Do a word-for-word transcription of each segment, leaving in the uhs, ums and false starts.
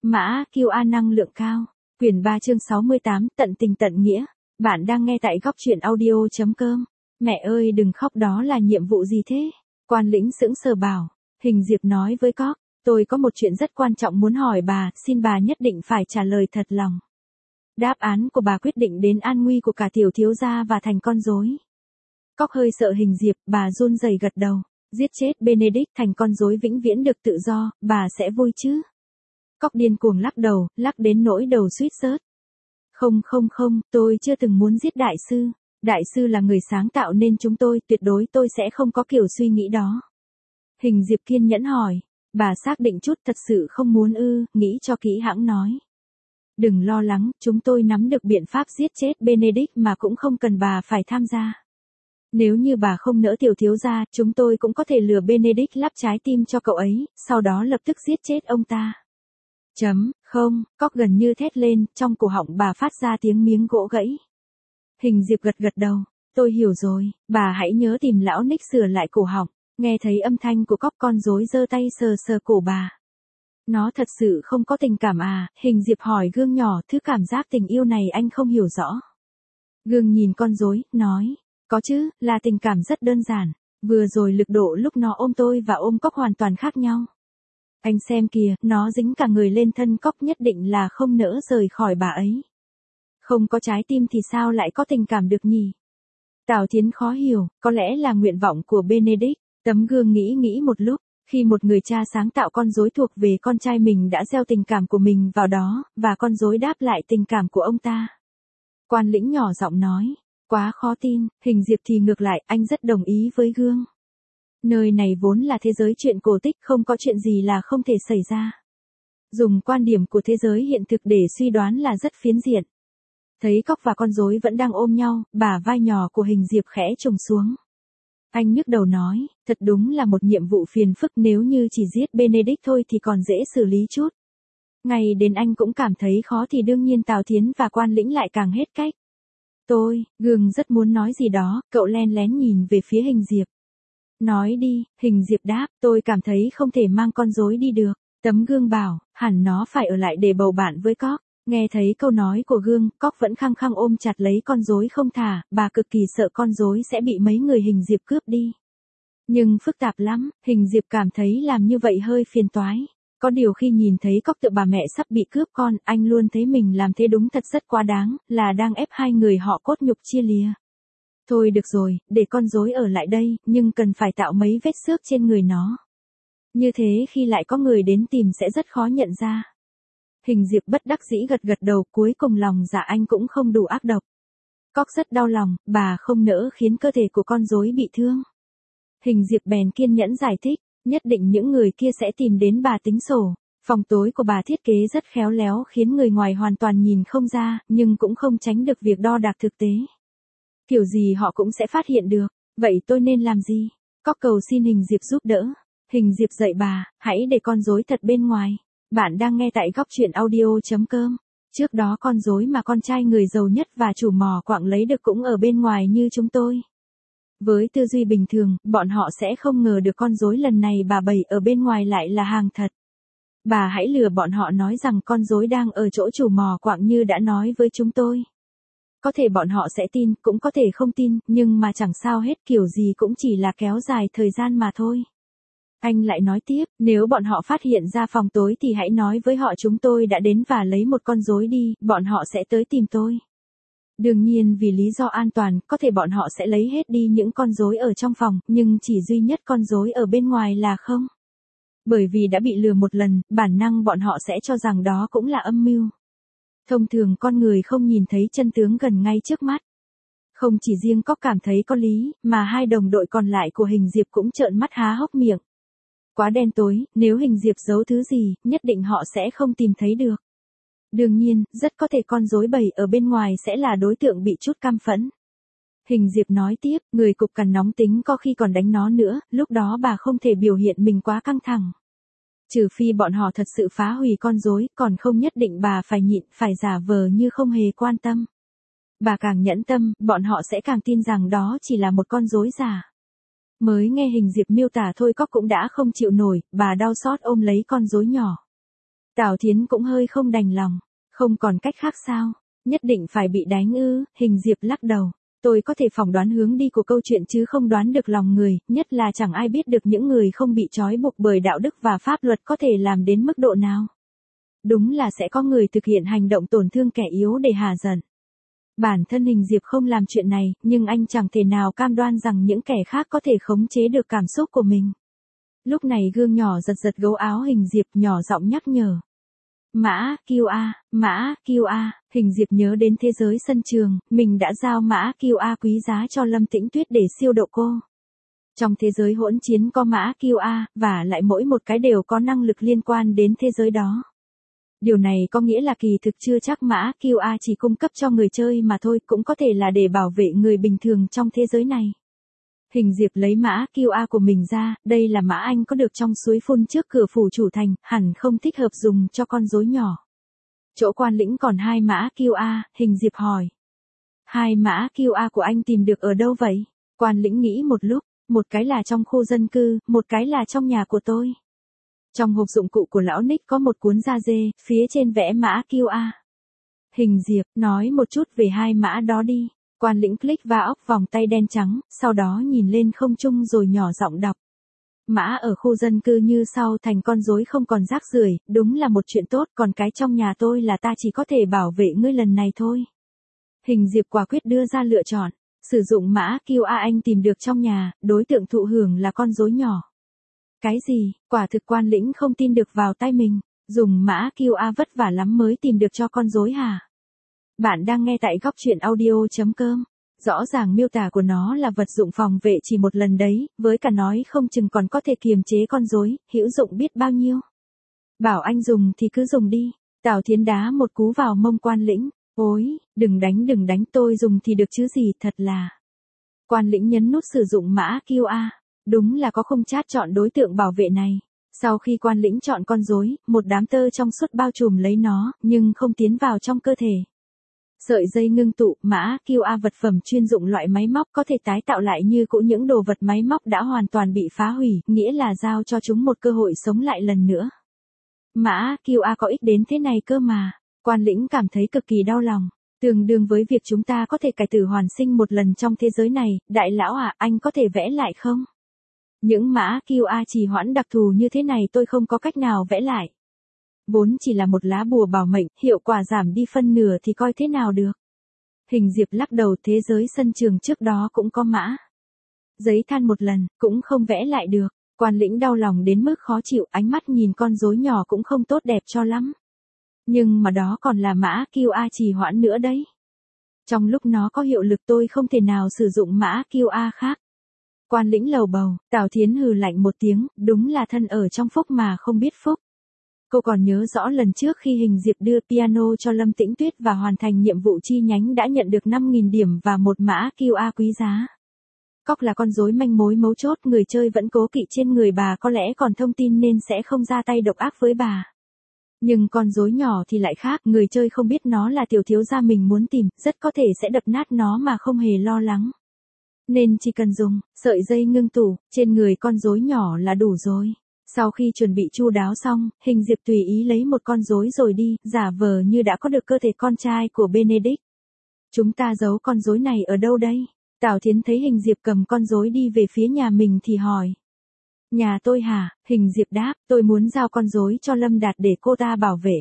Mã quy a năng lượng cao. Quyển ba chương sáu mươi tám, tận tình tận nghĩa. Bạn đang nghe tại góc truyện audio chấm com. Mẹ ơi đừng khóc, đó là nhiệm vụ gì thế? Quan lĩnh sững sờ bảo. Hình Diệp nói với Cóc, tôi có một chuyện rất quan trọng muốn hỏi bà, xin bà nhất định phải trả lời thật lòng. Đáp án của bà quyết định đến an nguy của cả tiểu thiếu gia và thành con rối. Cóc hơi sợ Hình Diệp, bà run rẩy gật đầu. Giết chết Benedict, thành con rối vĩnh viễn được tự do, bà sẽ vui chứ? Cóc điên cuồng lắc đầu, lắc đến nỗi đầu suýt rớt. Không không không, tôi chưa từng muốn giết đại sư. Đại sư là người sáng tạo nên chúng tôi, tuyệt đối tôi sẽ không có kiểu suy nghĩ đó. Hình Diệp kiên nhẫn hỏi, bà xác định chút, thật sự không muốn ư? Nghĩ cho kỹ hãng nói. Đừng lo lắng, chúng tôi nắm được biện pháp giết chết Benedict mà cũng không cần bà phải tham gia. Nếu như bà không nỡ tiểu thiếu gia, chúng tôi cũng có thể lừa Benedict lắp trái tim cho cậu ấy, sau đó lập tức giết chết ông ta. Chấm, không, Cóc gần như thét lên, trong cổ họng bà phát ra tiếng miếng gỗ gãy. Hình Diệp gật gật đầu, tôi hiểu rồi, bà hãy nhớ tìm lão Nick sửa lại cổ họng. Nghe thấy âm thanh của Cóc, con rối giơ tay sờ sờ cổ bà. Nó thật sự không có tình cảm à? Hình Diệp hỏi Gương nhỏ, thứ cảm giác tình yêu này anh không hiểu rõ. Gương nhìn con rối, nói, có chứ, là tình cảm rất đơn giản. Vừa rồi lực độ lúc nó ôm tôi và ôm Cóc hoàn toàn khác nhau. Anh xem kìa, nó dính cả người lên thân Cóc, nhất định là không nỡ rời khỏi bà ấy. Không có trái tim thì sao lại có tình cảm được nhỉ? Tào Thiến khó hiểu, có lẽ là nguyện vọng của Benedict. Tấm Gương nghĩ nghĩ một lúc, khi một người cha sáng tạo con rối thuộc về con trai mình đã gieo tình cảm của mình vào đó, và con rối đáp lại tình cảm của ông ta. Quan lĩnh nhỏ giọng nói, quá khó tin. Hình Diệp thì ngược lại, anh rất đồng ý với Gương. Nơi này vốn là thế giới chuyện cổ tích, không có chuyện gì là không thể xảy ra. Dùng quan điểm của thế giới hiện thực để suy đoán là rất phiến diện. Thấy Cóc và con rối vẫn đang ôm nhau, bả vai nhỏ của Hình Diệp khẽ trùng xuống. Anh nhức đầu nói, thật đúng là một nhiệm vụ phiền phức, nếu như chỉ giết Benedict thôi thì còn dễ xử lý chút. Ngay đến anh cũng cảm thấy khó thì đương nhiên Tào Thiến và Quan lĩnh lại càng hết cách. Tôi, Gương rất muốn nói gì đó, cậu len lén nhìn về phía Hình Diệp. Nói đi, Hình Diệp đáp, tôi cảm thấy không thể mang con rối đi được. Tấm Gương bảo, hẳn nó phải ở lại để bầu bạn với Cóc. Nghe thấy câu nói của Gương, Cóc vẫn khăng khăng ôm chặt lấy con rối không thả, bà cực kỳ sợ con rối sẽ bị mấy người Hình Diệp cướp đi. Nhưng phức tạp lắm, Hình Diệp cảm thấy làm như vậy hơi phiền toái. Có điều khi nhìn thấy Cóc tự bà mẹ sắp bị cướp con, anh luôn thấy mình làm thế đúng thật rất quá đáng, là đang ép hai người họ cốt nhục chia lìa. Thôi được rồi, để con rối ở lại đây, nhưng cần phải tạo mấy vết xước trên người nó. Như thế khi lại có người đến tìm sẽ rất khó nhận ra. Hình Diệp bất đắc dĩ gật gật đầu, cuối cùng lòng dạ anh cũng không đủ ác độc. Cóc rất đau lòng, bà không nỡ khiến cơ thể của con rối bị thương. Hình Diệp bèn kiên nhẫn giải thích, nhất định những người kia sẽ tìm đến bà tính sổ. Phòng tối của bà thiết kế rất khéo léo khiến người ngoài hoàn toàn nhìn không ra, nhưng cũng không tránh được việc đo đạc thực tế. Kiểu gì họ cũng sẽ phát hiện được, vậy tôi nên làm gì? Cóc cầu xin Hình Diệp giúp đỡ. Hình Diệp dạy bà, hãy để con rối thật bên ngoài. Bạn đang nghe tại góc truyện audio chấm com. Trước đó con rối mà con trai người giàu nhất và chủ mỏ quặng lấy được cũng ở bên ngoài như chúng tôi. Với tư duy bình thường, bọn họ sẽ không ngờ được con rối lần này bà bày ở bên ngoài lại là hàng thật. Bà hãy lừa bọn họ nói rằng con rối đang ở chỗ chủ mỏ quặng như đã nói với chúng tôi. Có thể bọn họ sẽ tin, cũng có thể không tin, nhưng mà chẳng sao hết, kiểu gì cũng chỉ là kéo dài thời gian mà thôi. Anh lại nói tiếp, nếu bọn họ phát hiện ra phòng tối thì hãy nói với họ chúng tôi đã đến và lấy một con rối đi, bọn họ sẽ tới tìm tôi. Đương nhiên vì lý do an toàn, có thể bọn họ sẽ lấy hết đi những con rối ở trong phòng, nhưng chỉ duy nhất con rối ở bên ngoài là không. Bởi vì đã bị lừa một lần, bản năng bọn họ sẽ cho rằng đó cũng là âm mưu. Thông thường con người không nhìn thấy chân tướng gần ngay trước mắt. Không chỉ riêng Cóc cảm thấy có lý, mà hai đồng đội còn lại của Hình Diệp cũng trợn mắt há hốc miệng. Quá đen tối, nếu Hình Diệp giấu thứ gì, nhất định họ sẽ không tìm thấy được. Đương nhiên, rất có thể con rối bầy ở bên ngoài sẽ là đối tượng bị chút căm phẫn. Hình Diệp nói tiếp, người cục cằn nóng tính có khi còn đánh nó nữa, lúc đó bà không thể biểu hiện mình quá căng thẳng. Trừ phi bọn họ thật sự phá hủy con rối, còn không nhất định bà phải nhịn, phải giả vờ như không hề quan tâm. Bà càng nhẫn tâm, bọn họ sẽ càng tin rằng đó chỉ là một con rối giả. Mới nghe Hình Diệp miêu tả thôi Cóc cũng đã không chịu nổi, bà đau xót ôm lấy con rối nhỏ. Tào Thiến cũng hơi không đành lòng. Không còn cách khác sao? Nhất định phải bị đánh ư? Hình Diệp lắc đầu. Tôi có thể phỏng đoán hướng đi của câu chuyện chứ không đoán được lòng người, nhất là chẳng ai biết được những người không bị trói buộc bởi đạo đức và pháp luật có thể làm đến mức độ nào. Đúng là sẽ có người thực hiện hành động tổn thương kẻ yếu để hà giận. Bản thân Hình Diệp không làm chuyện này, nhưng anh chẳng thể nào cam đoan rằng những kẻ khác có thể khống chế được cảm xúc của mình. Lúc này gương nhỏ giật giật gấu áo Hình Diệp, nhỏ giọng nhắc nhở. Mã Kiêu A, Mã Kiêu A, Hình Diệp nhớ đến thế giới sân trường, mình đã giao Mã Kiêu A quý giá cho Lâm Tĩnh Tuyết để siêu độ cô. Trong thế giới hỗn chiến có Mã Kiêu A, và lại mỗi một cái đều có năng lực liên quan đến thế giới đó. Điều này có nghĩa là kỳ thực chưa chắc Mã Kiêu A chỉ cung cấp cho người chơi mà thôi, cũng có thể là để bảo vệ người bình thường trong thế giới này. Hình Diệp lấy Mã Kiêu A của mình ra, đây là mã anh có được trong suối phun trước cửa phủ chủ thành, hẳn không thích hợp dùng cho con rối nhỏ. Chỗ quan lĩnh còn hai Mã Kiêu A, Hình Diệp hỏi. Hai Mã Kiêu A của anh tìm được ở đâu vậy? Quan lĩnh nghĩ một lúc, một cái là trong khu dân cư, một cái là trong nhà của tôi. Trong hộp dụng cụ của lão Nick có một cuốn da dê, phía trên vẽ Mã Kiêu A. Hình Diệp, nói một chút về hai mã đó đi. Quan lĩnh click va ốc vòng tay đen trắng, sau đó nhìn lên không trung rồi nhỏ giọng đọc. Mã ở khu dân cư như sau thành con rối không còn rác rưởi, đúng là một chuyện tốt, còn cái trong nhà tôi là ta chỉ có thể bảo vệ ngươi lần này thôi. Hình Diệp quả quyết đưa ra lựa chọn, sử dụng Mã Kiêu A anh tìm được trong nhà, đối tượng thụ hưởng là con rối nhỏ. Cái gì? Quả thực quan lĩnh không tin được vào tay mình, dùng Mã Kiêu A vất vả lắm mới tìm được cho con rối hả? Bạn đang nghe tại góc truyện audio chấm com. Rõ ràng miêu tả của nó là vật dụng phòng vệ chỉ một lần đấy, với cả nói không chừng còn có thể kiềm chế con rối, hữu dụng biết bao nhiêu. Bảo anh dùng thì cứ dùng đi. Tào Thiến đá một cú vào mông quan lĩnh. Ôi, đừng đánh đừng đánh, tôi dùng thì được chứ gì, thật là. Quan lĩnh nhấn nút sử dụng Mã Kiêu A. Đúng là có không chát chọn đối tượng bảo vệ này. Sau khi quan lĩnh chọn con rối, một đám tơ trong suốt bao trùm lấy nó, nhưng không tiến vào trong cơ thể. Sợi dây ngưng tụ, Mã Kiêu A vật phẩm chuyên dụng loại máy móc có thể tái tạo lại như cũ những đồ vật máy móc đã hoàn toàn bị phá hủy, nghĩa là giao cho chúng một cơ hội sống lại lần nữa. Mã Kiêu A có ích đến thế này cơ mà. Quan lĩnh cảm thấy cực kỳ đau lòng. Tương đương với việc chúng ta có thể cải tử hoàn sinh một lần trong thế giới này, đại lão à, anh có thể vẽ lại không? Những Mã Kiêu A trì hoãn đặc thù như thế này tôi không có cách nào vẽ lại. Vốn chỉ là một lá bùa bảo mệnh, hiệu quả giảm đi phân nửa thì coi thế nào được. Hình Diệp lắc đầu, thế giới sân trường trước đó cũng có mã. Giấy than một lần, cũng không vẽ lại được. Quan lĩnh đau lòng đến mức khó chịu, ánh mắt nhìn con rối nhỏ cũng không tốt đẹp cho lắm. Nhưng mà đó còn là Mã Kiêu A trì hoãn nữa đấy. Trong lúc nó có hiệu lực tôi không thể nào sử dụng Mã Kiêu A khác. Quan lĩnh lầu bầu, Tào Thiến hừ lạnh một tiếng, đúng là thân ở trong phúc mà không biết phúc. Cô còn nhớ rõ lần trước khi Hình Diệp đưa piano cho Lâm Tĩnh Tuyết và hoàn thành nhiệm vụ chi nhánh đã nhận được năm nghìn điểm và một Mã Kiêu A quý giá. Cóc là con rối manh mối mấu chốt, người chơi vẫn cố kỵ trên người bà, có lẽ còn thông tin nên sẽ không ra tay độc ác với bà. Nhưng con rối nhỏ thì lại khác, người chơi không biết nó là tiểu thiếu gia mình muốn tìm, rất có thể sẽ đập nát nó mà không hề lo lắng. Nên chỉ cần dùng sợi dây ngưng tụ trên người con rối nhỏ là đủ rồi. Sau khi chuẩn bị chu đáo xong, Hình Diệp tùy ý lấy một con rối rồi đi, giả vờ như đã có được cơ thể con trai của Benedict. Chúng ta giấu con rối này ở đâu đây? Tào Thiến thấy Hình Diệp cầm con rối đi về phía nhà mình thì hỏi. Nhà tôi hả? Hình Diệp đáp, tôi muốn giao con rối cho Lâm Đạt để cô ta bảo vệ.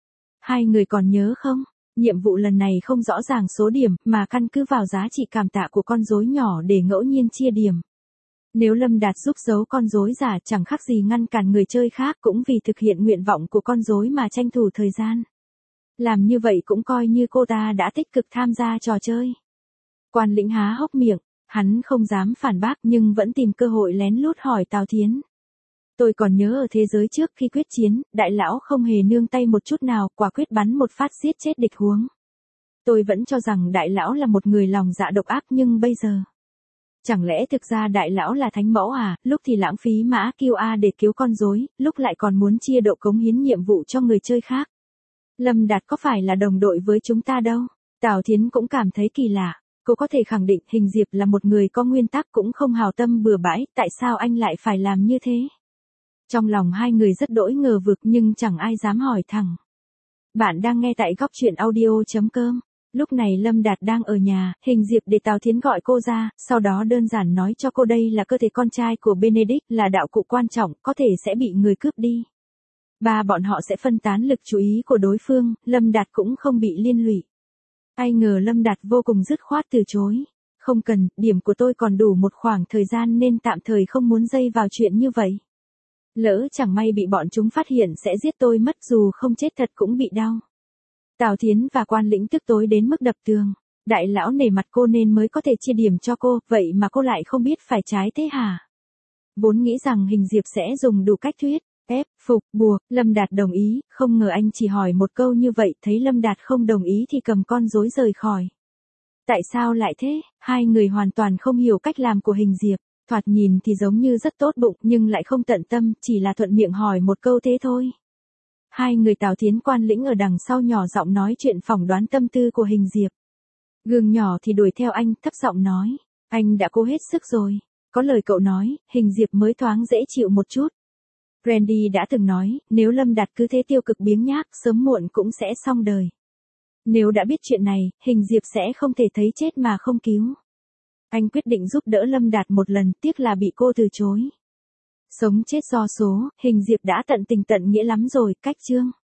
Hai người còn nhớ không? Nhiệm vụ lần này không rõ ràng số điểm, mà căn cứ vào giá trị cảm tạ của con rối nhỏ để ngẫu nhiên chia điểm. Nếu Lâm Đạt giúp giấu con rối giả chẳng khác gì ngăn cản người chơi khác cũng vì thực hiện nguyện vọng của con rối mà tranh thủ thời gian. Làm như vậy cũng coi như cô ta đã tích cực tham gia trò chơi. Quan lĩnh há hốc miệng, hắn không dám phản bác nhưng vẫn tìm cơ hội lén lút hỏi Tào Thiến. Tôi còn nhớ ở thế giới trước khi quyết chiến, đại lão không hề nương tay một chút nào, quả quyết bắn một phát giết chết địch huống. Tôi vẫn cho rằng đại lão là một người lòng dạ độc ác nhưng bây giờ. Chẳng lẽ thực ra đại lão là thánh mẫu à, lúc thì lãng phí Mã Kiêu A để cứu con rối, lúc lại còn muốn chia độ cống hiến nhiệm vụ cho người chơi khác. Lâm Đạt có phải là đồng đội với chúng ta đâu? Tào Thiến cũng cảm thấy kỳ lạ. Cô có thể khẳng định Hình Diệp là một người có nguyên tắc cũng không hào tâm bừa bãi, tại sao anh lại phải làm như thế? Trong lòng hai người rất đỗi ngờ vực nhưng chẳng ai dám hỏi thẳng. Bạn đang nghe tại góc chuyện audio.com. Lúc này Lâm Đạt đang ở nhà, Hình Diệp để Tào Thiến gọi cô ra, sau đó đơn giản nói cho cô đây là cơ thể con trai của Benedict, là đạo cụ quan trọng, có thể sẽ bị người cướp đi. Ba bọn họ sẽ phân tán lực chú ý của đối phương, Lâm Đạt cũng không bị liên lụy. Ai ngờ Lâm Đạt vô cùng dứt khoát từ chối. Không cần, điểm của tôi còn đủ một khoảng thời gian nên tạm thời không muốn dây vào chuyện như vậy. Lỡ chẳng may bị bọn chúng phát hiện sẽ giết tôi mất, dù không chết thật cũng bị đau. Tào Thiến và Quan Lĩnh tức tối đến mức đập tường. Đại lão nể mặt cô nên mới có thể chia điểm cho cô, vậy mà cô lại không biết phải trái thế hả? Vốn nghĩ rằng Hình Diệp sẽ dùng đủ cách thuyết, ép, phục, buộc, Lâm Đạt đồng ý, không ngờ anh chỉ hỏi một câu như vậy, thấy Lâm Đạt không đồng ý thì cầm con rối rời khỏi. Tại sao lại thế? Hai người hoàn toàn không hiểu cách làm của Hình Diệp, thoạt nhìn thì giống như rất tốt bụng nhưng lại không tận tâm, chỉ là thuận miệng hỏi một câu thế thôi. Hai người Tào Thiến Quan Lĩnh ở đằng sau nhỏ giọng nói chuyện phỏng đoán tâm tư của Hình Diệp. Gương nhỏ thì đuổi theo anh, thấp giọng nói, anh đã cố hết sức rồi. Có lời cậu nói, Hình Diệp mới thoáng dễ chịu một chút. Randy đã từng nói, nếu Lâm Đạt cứ thế tiêu cực biếng nhác, sớm muộn cũng sẽ xong đời. Nếu đã biết chuyện này, Hình Diệp sẽ không thể thấy chết mà không cứu. Anh quyết định giúp đỡ Lâm Đạt một lần, tiếc là bị cô từ chối. Sống chết do số, Hình Diệp đã tận tình tận nghĩa lắm rồi, cách chương.